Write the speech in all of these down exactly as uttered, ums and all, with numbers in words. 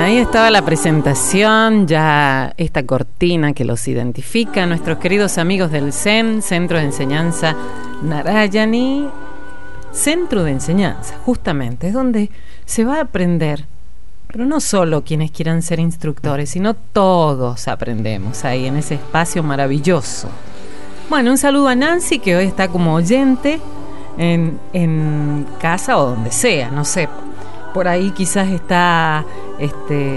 ahí estaba la presentación, ya esta cortina que los identifica, nuestros queridos amigos del Zen, Centro de Enseñanza Narayani. Centro de Enseñanza, justamente, es donde se va a aprender, pero no solo quienes quieran ser instructores, sino todos aprendemos ahí en ese espacio maravilloso. Bueno, un saludo a Nancy, que hoy está como oyente en, en casa o donde sea, no sé. Por ahí quizás está, este,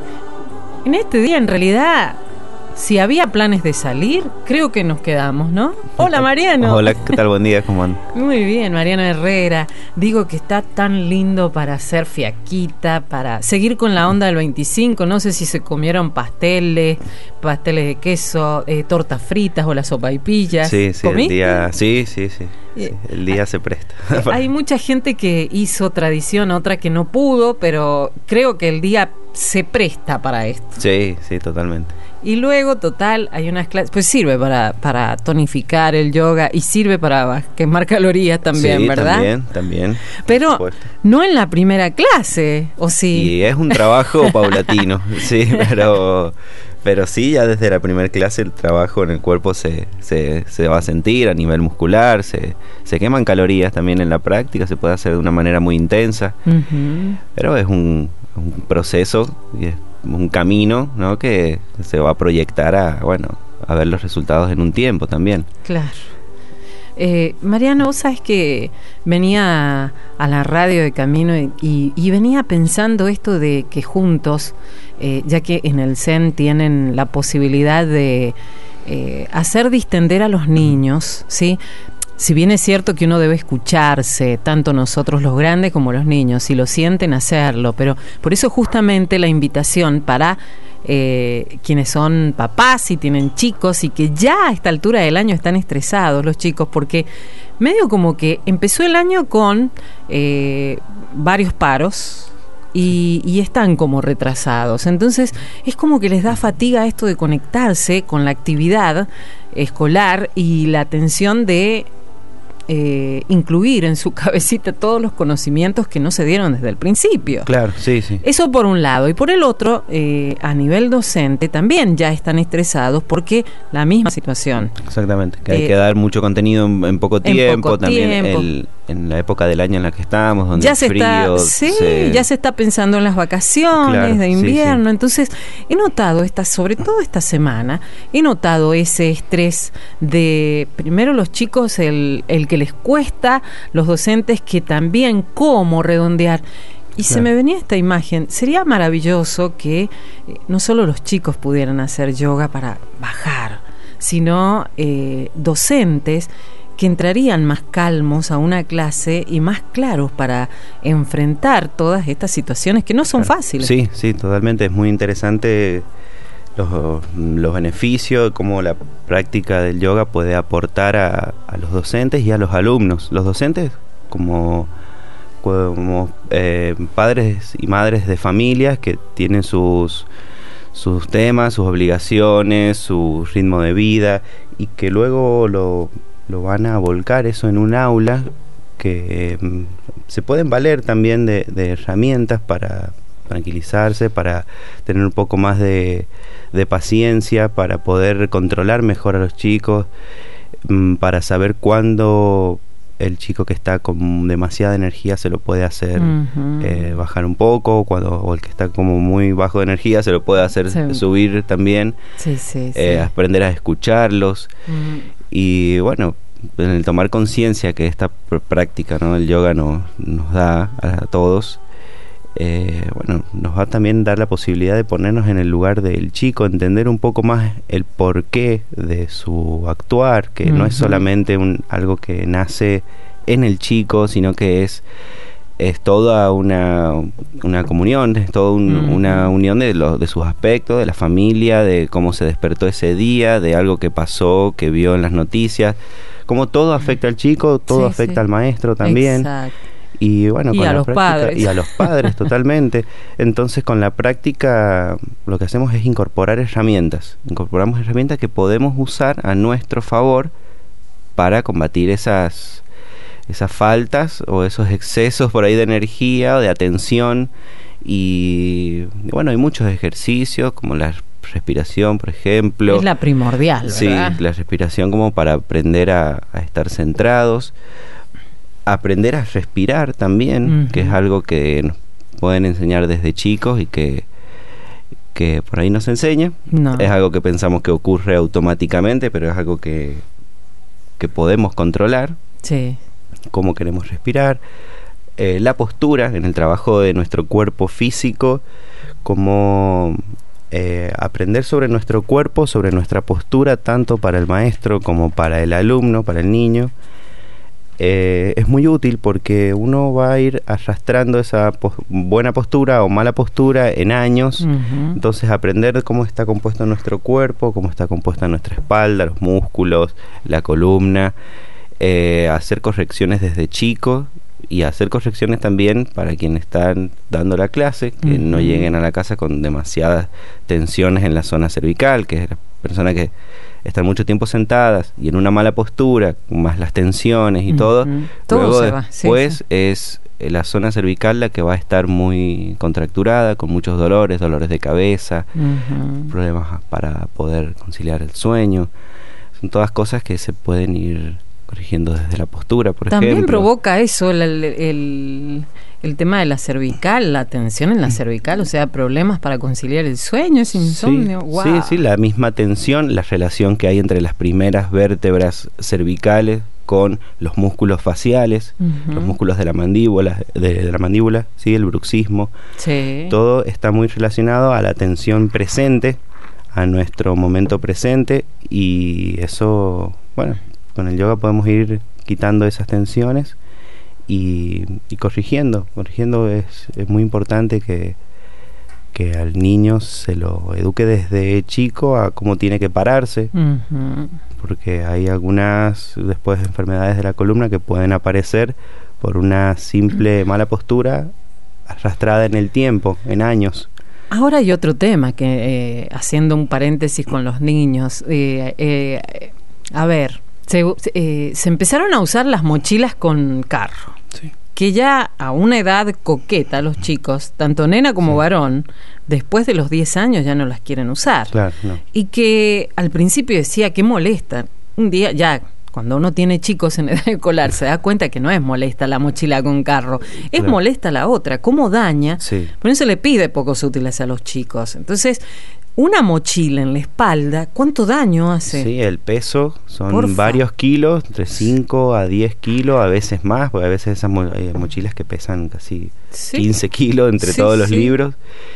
en este día en realidad, si había planes de salir, creo que nos quedamos, ¿no? Hola, Mariano. Hola, ¿qué tal? Buen día, ¿cómo andan? Muy bien, Mariano Herrera. Digo que está tan lindo para hacer fiaquita, para seguir con la onda del veinticinco. No sé si se comieron pasteles, pasteles de queso, eh, tortas fritas o las sopaipillas. Sí, sí, ¿comiste? el día, sí, sí, sí, sí, el día se presta. Hay mucha gente que hizo tradición, otra que no pudo, pero creo que el día se presta para esto. Sí, sí, totalmente. Y luego, total, hay unas clases, pues sirve para, para tonificar el yoga y sirve para quemar calorías también, sí, ¿verdad? también, también. Pero no en la primera clase, ¿o sí? Y es un trabajo paulatino, sí, pero, pero sí, ya desde la primera clase el trabajo en el cuerpo se, se, se va a sentir a nivel muscular, se, se queman calorías también en la práctica, se puede hacer de una manera muy intensa, uh-huh. Pero es un, un proceso y es un camino, ¿no?, que se va a proyectar a, bueno, a ver los resultados en un tiempo también. Claro. Eh, Mariano, vos sabés que venía a la radio de camino y, y, y venía pensando esto de que juntos, eh, ya que en el Zen tienen la posibilidad de eh, hacer distender a los niños, ¿sí? Si bien es cierto que uno debe escucharse, tanto nosotros los grandes como los niños, si lo sienten, hacerlo, pero por eso justamente la invitación para eh, quienes son papás y tienen chicos y que ya a esta altura del año están estresados los chicos, porque medio como que empezó el año con eh, varios paros, Y, y están como retrasados. Entonces es como que les da fatiga esto de conectarse con la actividad escolar y la atención de eh, incluir en su cabecita todos los conocimientos que no se dieron desde el principio. Claro, sí, sí. Eso por un lado. Y por el otro, eh, a nivel docente también ya están estresados porque la misma situación. Exactamente, que eh, hay que dar mucho contenido en, en poco tiempo, en poco también tiempo. El, en la época del año en la que estamos, donde ya el se frío... está, sí, se... ya se está pensando en las vacaciones, claro, de invierno. Sí, sí. Entonces, he notado, esta, sobre todo esta semana, he notado ese estrés de, primero los chicos, el, el que les cuesta, los docentes que también cómo redondear. Y claro, se me venía esta imagen, sería maravilloso que eh, no solo los chicos pudieran hacer yoga para bajar, sino eh, docentes que entrarían más calmos a una clase y más claros para enfrentar todas estas situaciones que no son claro, fáciles. Sí, sí, totalmente. Es muy interesante los, los beneficios, cómo la práctica del yoga puede aportar a, a los docentes y a los alumnos. Los docentes como, como eh, padres y madres de familias que tienen sus, sus temas, sus obligaciones, su ritmo de vida y que luego lo... lo van a volcar eso en un aula que eh, se pueden valer también de, de herramientas para tranquilizarse, para tener un poco más de, de paciencia, para poder controlar mejor a los chicos, mm, para saber cuándo el chico que está con demasiada energía se lo puede hacer uh-huh. eh, bajar un poco, cuando, o el que está como muy bajo de energía se lo puede hacer sí. subir también, sí, sí, eh, sí. aprender a escucharlos uh-huh. y bueno, en el tomar conciencia que esta pr- práctica, ¿no?, del yoga no, nos da a todos, eh, bueno, nos va a también dar la posibilidad de ponernos en el lugar del chico, entender un poco más el porqué de su actuar, que uh-huh. no es solamente un, algo que nace en el chico, sino que es es toda una, una comunión, es toda un, uh-huh. una unión de, lo, de sus aspectos, de la familia, de cómo se despertó ese día, de algo que pasó, que vio en las noticias, como todo afecta al chico, todo sí, afecta sí. al maestro también. Exacto. Y bueno, y con a la los práctica, padres. Y a los padres, totalmente. Entonces, con la práctica, lo que hacemos es incorporar herramientas. Incorporamos herramientas que podemos usar a nuestro favor para combatir esas, esas faltas o esos excesos por ahí de energía o de atención Y bueno, hay muchos ejercicios como la respiración, por ejemplo. Es la primordial, ¿verdad? Sí, la respiración como para aprender a, a estar centrados. Aprender a respirar también, uh-huh. que es algo que nos pueden enseñar desde chicos y que, que por ahí no se enseña. No. Es algo que pensamos que ocurre automáticamente, pero es algo que, que podemos controlar. Sí. Cómo queremos respirar. Eh, la postura en el trabajo de nuestro cuerpo físico, cómo eh, aprender sobre nuestro cuerpo, sobre nuestra postura, tanto para el maestro como para el alumno, para el niño. Eh, es muy útil porque uno va a ir arrastrando esa pos- buena postura o mala postura en años. Uh-huh. Entonces aprender cómo está compuesto nuestro cuerpo, cómo está compuesta nuestra espalda, los músculos, la columna, eh, hacer correcciones desde chico y hacer correcciones también para quienes están dando la clase, que uh-huh. no lleguen a la casa con demasiadas tensiones en la zona cervical, que es la persona que están mucho tiempo sentadas y en una mala postura, más las tensiones y uh-huh. todo, todo luego se va. después sí, sí. es la zona cervical la que va a estar muy contracturada, con muchos dolores, dolores de cabeza, uh-huh. problemas para poder conciliar el sueño. Son todas cosas que se pueden ir corrigiendo desde la postura, por También ejemplo. También provoca eso, el, el, el tema de la cervical, la tensión en la cervical, o sea, problemas para conciliar el sueño, ese insomnio. Sí, wow. sí, sí, la misma tensión, la relación que hay entre las primeras vértebras cervicales con los músculos faciales, uh-huh. los músculos de la mandíbula, de, de la mandíbula, sí, el bruxismo. Sí. Todo está muy relacionado a la tensión presente, a nuestro momento presente, y eso, bueno, con el yoga podemos ir quitando esas tensiones y, y corrigiendo. Corrigiendo es, es muy importante que, que al niño se lo eduque desde chico a cómo tiene que pararse, uh-huh. porque hay algunas después enfermedades de la columna que pueden aparecer por una simple mala postura arrastrada en el tiempo, en años. Ahora hay otro tema que, eh, haciendo un paréntesis con los niños, eh, eh, a ver, Se, eh, se empezaron a usar las mochilas con carro, sí. que ya a una edad coqueta los chicos, tanto nena como sí. varón, después de los diez años ya no las quieren usar. Claro, no. Y que al principio decía que molesta. Un día ya, cuando uno tiene chicos en edad escolar, se da cuenta que no es molesta la mochila con carro, es claro. molesta la otra, cómo daña. Sí. Por eso le pide pocos útiles a los chicos. Entonces, una mochila en la espalda, ¿cuánto daño hace? Sí, el peso son Porfa. varios kilos, entre cinco a diez kilos, a veces más, porque a veces esas mo- hay mochilas que pesan casi ¿Sí? quince kilos entre sí, todos los sí. libros.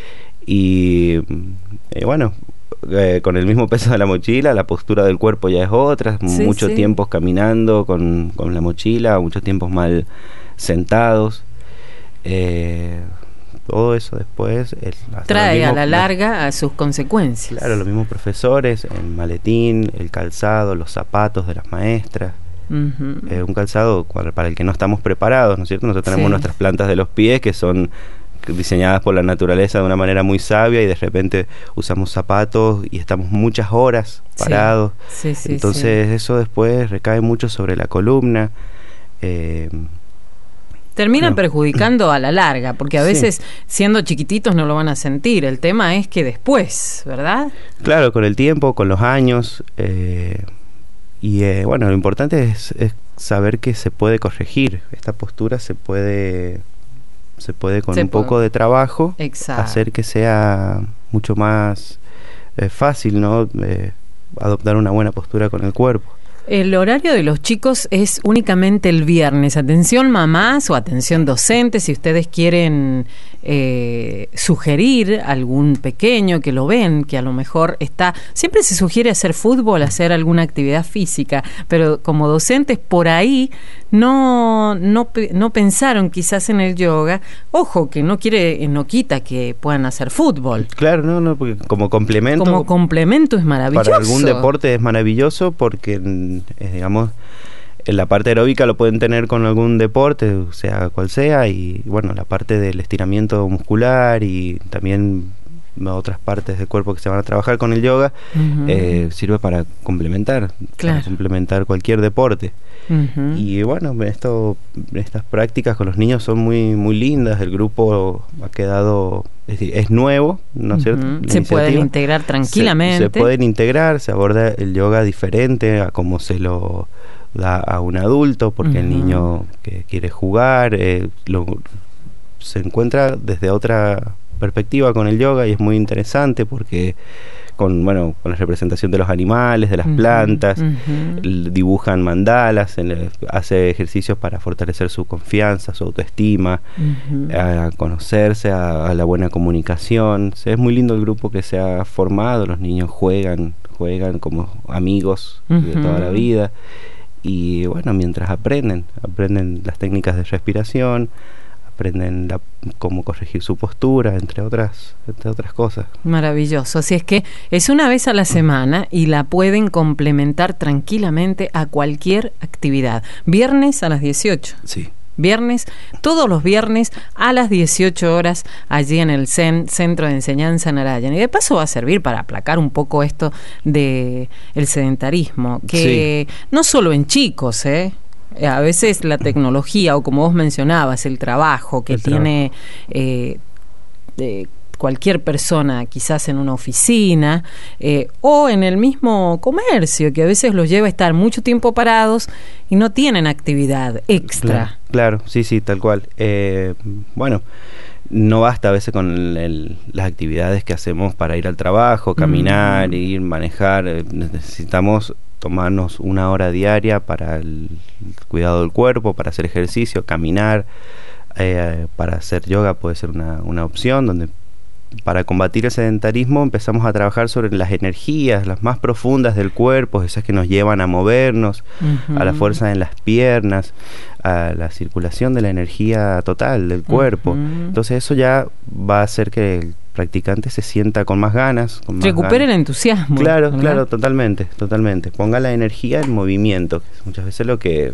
Y eh, bueno, eh, con el mismo peso de la mochila, la postura del cuerpo ya es otra, sí, muchos sí. tiempos caminando con, con la mochila, muchos tiempos mal sentados. Eh... Todo eso después el, trae mismos, a la larga a sus consecuencias. Claro, los mismos profesores, el maletín, el calzado, los zapatos de las maestras. Uh-huh. Eh, un calzado para el que no estamos preparados, ¿no es cierto? Nosotros tenemos sí. nuestras plantas de los pies que son diseñadas por la naturaleza de una manera muy sabia y de repente usamos zapatos y estamos muchas horas parados. Sí. Sí, sí, Entonces sí. eso después recae mucho sobre la columna. Eh, Terminan no. perjudicando a la larga, porque a sí. veces siendo chiquititos no lo van a sentir. El tema es que después, ¿verdad? Claro, con el tiempo, con los años. Eh, y eh, bueno, lo importante es, es saber que se puede corregir. Esta postura se puede, se puede con se un puede. poco de trabajo Exacto. hacer que sea mucho más eh, fácil, ¿no? Eh, adoptar una buena postura con el cuerpo. El horario de los chicos es únicamente el viernes. Atención mamás o atención docentes, si ustedes quieren eh, sugerir algún pequeño que lo ven, que a lo mejor está... Siempre se sugiere hacer fútbol, hacer alguna actividad física, pero como docentes por ahí no, no, no pensaron quizás en el yoga. Ojo, que no quiere, no quita que puedan hacer fútbol. Claro, no, no, porque como complemento... Como complemento es maravilloso. Para algún deporte es maravilloso porque... Eh, digamos, en la parte aeróbica lo pueden tener con algún deporte, sea cual sea, y bueno, la parte del estiramiento muscular y también otras partes del cuerpo que se van a trabajar con el yoga, uh-huh. eh, sirve para complementar, claro. para complementar cualquier deporte. Uh-huh. Y bueno, esto, estas prácticas con los niños son muy, muy lindas. El grupo ha quedado, es, es nuevo, ¿no es uh-huh. cierto? La se pueden integrar tranquilamente. Se, se pueden integrar, se aborda el yoga diferente a como se lo da a un adulto, porque uh-huh. el niño que quiere jugar eh, lo, se encuentra desde otra perspectiva con el yoga, y es muy interesante porque con bueno con la representación de los animales, de las uh-huh, plantas, uh-huh. dibujan mandalas, el, hace ejercicios para fortalecer su confianza, su autoestima, uh-huh. a conocerse, a, a la buena comunicación. O sea, es muy lindo el grupo que se ha formado, los niños juegan, juegan como amigos uh-huh. de toda la vida, y bueno, mientras aprenden, aprenden las técnicas de respiración, aprenden la, cómo corregir su postura, entre otras, entre otras cosas. Maravilloso. Así es que es una vez a la semana y la pueden complementar tranquilamente a cualquier actividad. Viernes a las dieciocho. Sí. Viernes, todos los viernes a las dieciocho horas allí en el C E N, Centro de Enseñanza Narayan. Y de paso va a servir para aplacar un poco esto de el sedentarismo, que sí. no solo en chicos, ¿eh? A veces la tecnología, o como vos mencionabas, el trabajo que el tiene eh, eh, cualquier persona, quizás en una oficina eh, o en el mismo comercio, que a veces los lleva a estar mucho tiempo parados y no tienen actividad extra. Claro, claro, sí, sí, tal cual. Eh, bueno, no basta a veces con el, el, las actividades que hacemos para ir al trabajo, caminar, mm. ir, manejar. Necesitamos tomarnos una hora diaria para el cuidado del cuerpo, para hacer ejercicio, caminar, eh, para hacer yoga puede ser una, una opción, donde para combatir el sedentarismo empezamos a trabajar sobre las energías, las más profundas del cuerpo, esas que nos llevan a movernos, uh-huh. a la fuerza en las piernas, a la circulación de la energía total del cuerpo. Uh-huh. Entonces eso ya va a hacer que el practicante se sienta con más ganas. Con más Recupere ganas. el entusiasmo. Claro, ¿verdad? claro, totalmente, totalmente. Ponga la energía en movimiento, que es muchas veces lo que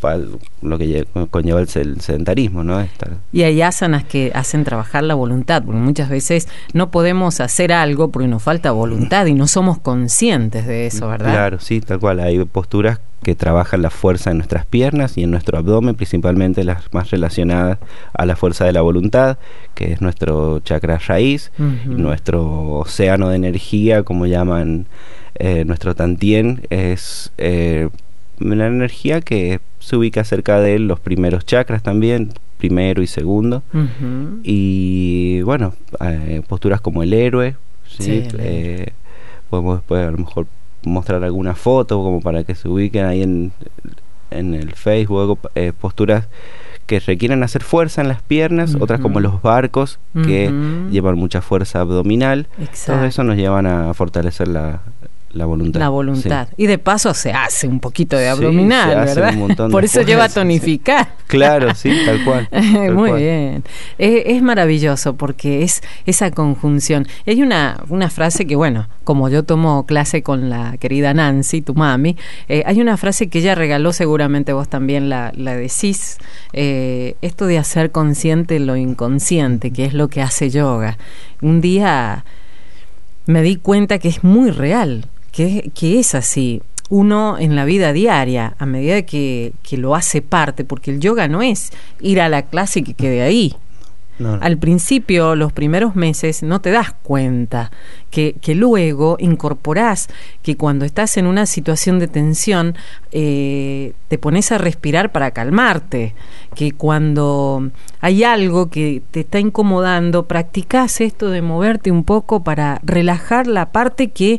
lo que conlleva el sedentarismo, ¿no? Estar. Y hay asanas que hacen trabajar la voluntad, porque muchas veces no podemos hacer algo porque nos falta voluntad y no somos conscientes de eso, ¿verdad? Claro, sí, tal cual. Hay posturas que trabajan la fuerza en nuestras piernas y en nuestro abdomen, principalmente las más relacionadas a la fuerza de la voluntad, que es nuestro chakra raíz, uh-huh. y nuestro océano de energía, como llaman eh, nuestro tantien, es eh, la energía que se ubica cerca de los primeros chakras también, primero y segundo, uh-huh. y bueno, eh, posturas como el héroe, ¿sí? Sí, eh, podemos después a lo mejor mostrar alguna foto como para que se ubiquen ahí en, en el Facebook, eh, posturas que requieren hacer fuerza en las piernas, uh-huh. otras como los barcos, que uh-huh. llevan mucha fuerza abdominal. Exacto. Todo eso nos llevan a fortalecer la La voluntad. La voluntad. Sí. Y de paso se hace un poquito de abdominal, sí, se hace ¿verdad? Un montón Por de eso lleva a tonificar. Sí. Claro, sí, tal cual. Tal Muy cual. bien. Es, es maravilloso porque es esa conjunción. Y hay una, una frase que, bueno, como yo tomo clase con la querida Nancy, tu mami, eh, hay una frase que ella regaló, seguramente vos también la, la decís, eh, esto de hacer consciente lo inconsciente, que es lo que hace yoga. Un día me di cuenta que es muy real. Que, que es así, uno en la vida diaria, a medida que, que lo hace parte, porque el yoga no es ir a la clase y que quede ahí. No, no. Al principio, los primeros meses, no te das cuenta que, que luego incorporás que cuando estás en una situación de tensión, eh, te pones a respirar para calmarte, que cuando hay algo que te está incomodando, practicás esto de moverte un poco para relajar la parte que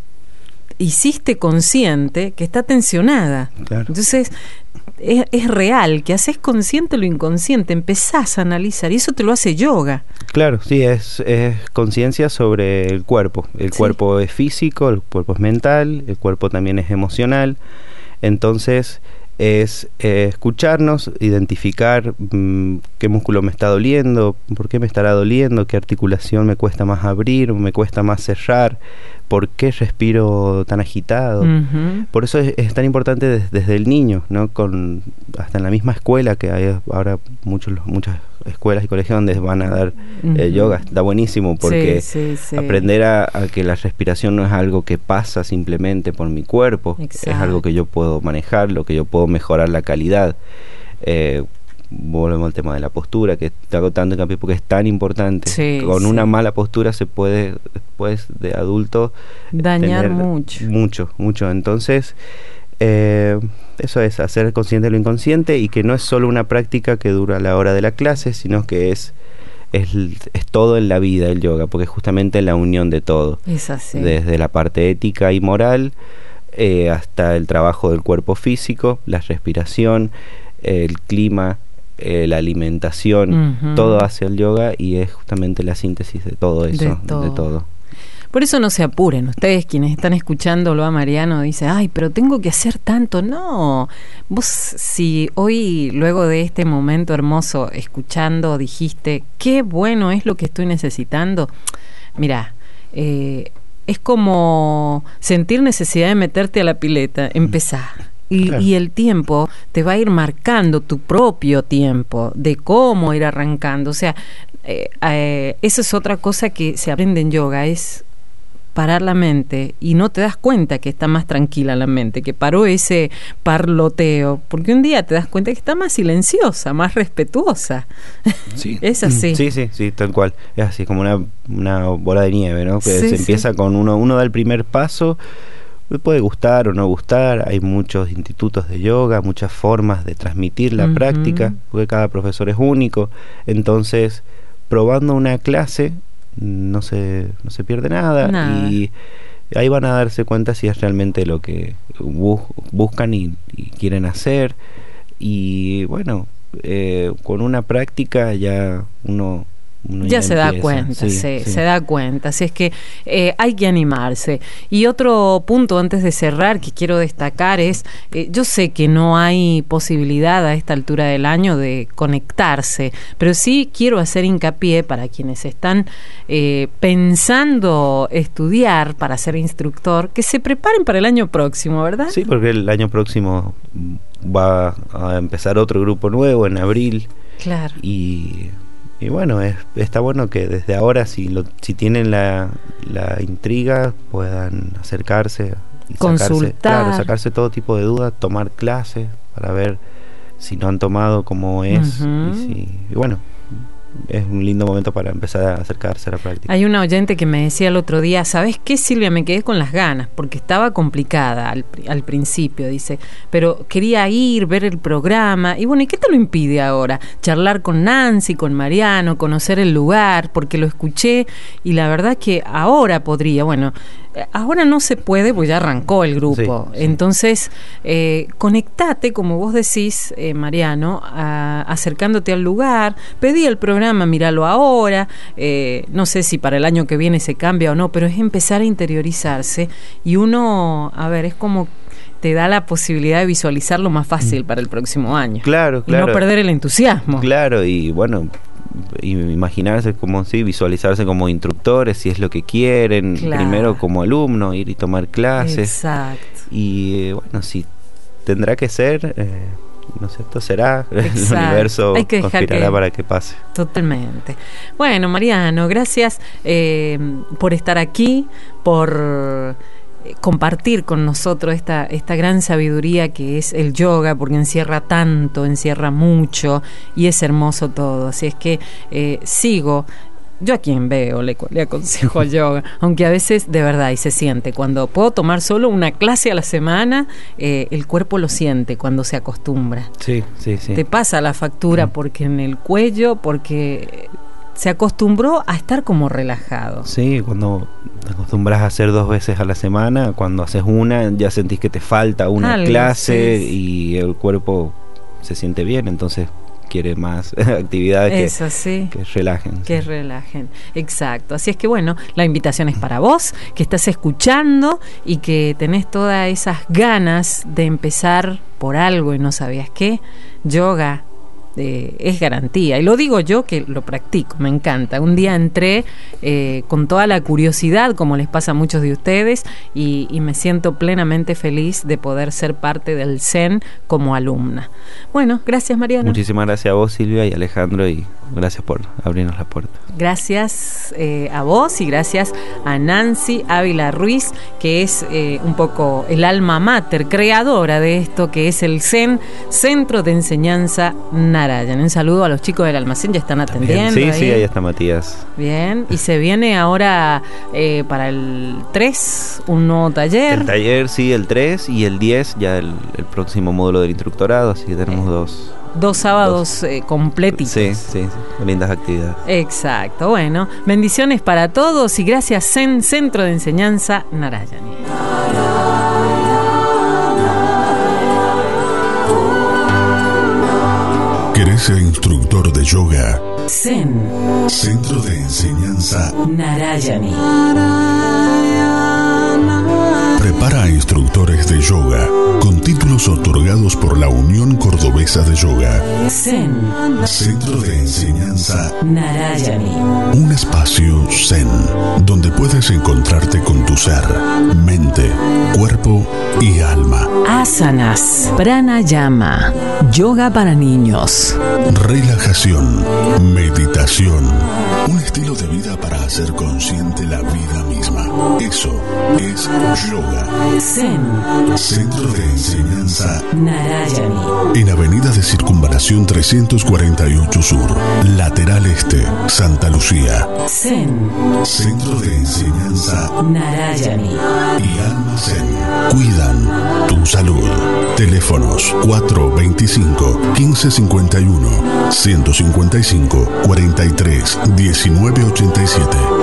hiciste consciente que está tensionada. Claro. Entonces es, es real que haces consciente lo inconsciente, empezás a analizar y eso te lo hace yoga. Claro, sí, es, es conciencia sobre el cuerpo. El sí. cuerpo es físico, el cuerpo es mental, el cuerpo también es emocional. Entonces es eh, escucharnos, identificar mmm, qué músculo me está doliendo, por qué me estará doliendo, qué articulación me cuesta más abrir, me cuesta más cerrar, por qué respiro tan agitado. Uh-huh. Por eso es, es tan importante des, desde el niño, ¿no? Con, hasta en la misma escuela, que hay ahora muchos, muchas escuelas y colegios donde van a dar uh-huh. eh, yoga. Está buenísimo porque sí, sí, sí. aprender a, a que la respiración no es algo que pasa simplemente por mi cuerpo. Exacto. Es algo que yo puedo manejar, lo que yo puedo mejorar la calidad. Eh, volvemos al tema de la postura, que te hago tanto hincapié porque es tan importante. Sí, con sí. una mala postura se puede después de adulto dañar mucho. Mucho, mucho. Entonces, eh, eso es, hacer consciente de lo inconsciente y que no es solo una práctica que dura la hora de la clase, sino que es, es, es todo en la vida el yoga, porque es justamente la unión de todo. Es así. Desde la parte ética y moral eh, hasta el trabajo del cuerpo físico, la respiración, el clima, Eh, la alimentación, uh-huh. todo hacia el yoga y es justamente la síntesis de todo eso, de todo. de todo. Por eso no se apuren, ustedes quienes están escuchándolo a Mariano, dicen, ay, pero tengo que hacer tanto. No, vos si hoy, luego de este momento hermoso, escuchando, dijiste, qué bueno es lo que estoy necesitando, mira, eh, es como sentir necesidad de meterte a la pileta, empezar. Y, claro. y el tiempo te va a ir marcando tu propio tiempo de cómo ir arrancando. O sea, eh, eh, esa es otra cosa que se aprende en yoga, es parar la mente y no te das cuenta que está más tranquila la mente, que paró ese parloteo, porque un día te das cuenta que está más silenciosa, más respetuosa. Sí. Es así. Sí, sí, sí, tal cual. Es así, como una, una bola de nieve, ¿no? Que sí, se empieza sí. con uno, uno da el primer paso. Puede gustar o no gustar, hay muchos institutos de yoga, muchas formas de transmitir la uh-huh. práctica, porque cada profesor es único, entonces probando una clase no se, no se pierde nada, nada. Y ahí van a darse cuenta si es realmente lo que bus- buscan y, y quieren hacer, y bueno, eh, con una práctica ya uno... Uno ya, ya se empieza. da cuenta, sí, sí, sí. se da cuenta, así es que eh, hay que animarse. Y otro punto antes de cerrar que quiero destacar es, eh, yo sé que no hay posibilidad a esta altura del año de conectarse, pero sí quiero hacer hincapié para quienes están eh, pensando estudiar para ser instructor, que se preparen para el año próximo, ¿verdad? Sí, porque el año próximo va a empezar otro grupo nuevo en abril. Claro. Y... Y bueno, es, está bueno que desde ahora, si lo, si tienen la, la intriga, puedan acercarse y consultar. Sacarse, claro, sacarse todo tipo de dudas, tomar clases para ver si no han tomado cómo es. Uh-huh. y, si, y bueno, es un lindo momento para empezar a acercarse a la práctica. Hay una oyente que me decía el otro día, ¿sabes qué, Silvia? Me quedé con las ganas, porque estaba complicada al, al principio, dice, pero quería ir, ver el programa, y bueno, ¿y qué te lo impide ahora? Charlar con Nancy, con Mariano, conocer el lugar, porque lo escuché, y la verdad que ahora podría, bueno, ahora no se puede, pues ya arrancó el grupo, sí, sí. Entonces, eh, conectate, como vos decís, eh, Mariano, a, acercándote al lugar, pedí el programa, míralo ahora, eh, no sé si para el año que viene se cambia o no, pero es empezar a interiorizarse y uno, a ver, es como te da la posibilidad de visualizarlo más fácil para el próximo año. Claro, claro. Y no perder el entusiasmo. Claro, y bueno, imaginarse como, sí, visualizarse como instructores, si es lo que quieren, claro. Primero como alumno, ir y tomar clases. Exacto. Y eh, bueno, si tendrá que ser... Eh, ¿no es cierto? Será, exacto. El universo conspirará que, para que pase. Totalmente. Bueno, Mariano, gracias eh, por estar aquí, por compartir con nosotros esta, esta gran sabiduría que es el yoga, porque encierra tanto, encierra mucho y es hermoso todo. Así es que eh, sigo. Yo a quien veo le, le aconsejo yoga, aunque a veces de verdad y se siente, cuando puedo tomar solo una clase a la semana, eh, el cuerpo lo siente cuando se acostumbra. Sí, sí, sí. Te pasa la factura porque en el cuello, porque se acostumbró a estar como relajado. Sí, cuando te acostumbras a hacer dos veces a la semana, cuando haces una ya sentís que te falta una Algo, clase sí, sí. Y el cuerpo se siente bien, entonces quiere más actividades que, Eso, sí. que relajen. Que sí. relajen, exacto. Así es que bueno, la invitación es para vos, que estás escuchando y que tenés todas esas ganas de empezar por algo y no sabías qué. Yoga eh, es garantía. Y lo digo yo que lo practico, me encanta. Un día entré eh, con toda la curiosidad, como les pasa a muchos de ustedes, y, y me siento plenamente feliz de poder ser parte del Zen como alumna. Bueno, gracias, Mariano. Muchísimas gracias a vos, Silvia, y Alejandro, y gracias por abrirnos la puerta. Gracias eh, a vos y gracias a Nancy Ávila Ruiz, que es eh, un poco el alma mater, creadora de esto que es el Zen, Centro de Enseñanza Narayan. Un saludo a los chicos del almacén, ya están atendiendo. Sí, ahí. sí, ahí está Matías. Bien, y se viene ahora eh, para el tres un nuevo taller. El taller, sí, el tres y el diez, ya el, el próximo módulo del instructorado, así que tenemos eh. dos... Dos sábados dos. Eh, completitos. Sí, sí, sí, lindas actividades. Exacto, bueno, bendiciones para todos y gracias Zen, Centro de Enseñanza Narayani. ¿Querés ser instructor de yoga? Zen, Centro de Enseñanza Narayani. Prepara a instructores de yoga con títulos otorgados por la Unión Cordobesa de Yoga. Zen, Centro de Enseñanza Narayani. Un espacio zen donde puedes encontrarte con tu ser, mente, cuerpo y alma. Asanas, pranayama, yoga para niños. Relajación, meditación, un estilo de vida para hacer consciente la vida misma. Eso es yoga. Zen, Centro de Enseñanza Narayani. En Avenida de Circunvalación trescientos cuarenta y ocho Sur, Lateral Este, Santa Lucía. Zen, Centro de Enseñanza Narayani. Y Alma Zen cuidan tu salud. Teléfonos cuatro dos cinco, uno cinco cincuenta y uno, ciento cincuenta y cinco, cuarenta y tres, diecinueve ochenta y siete.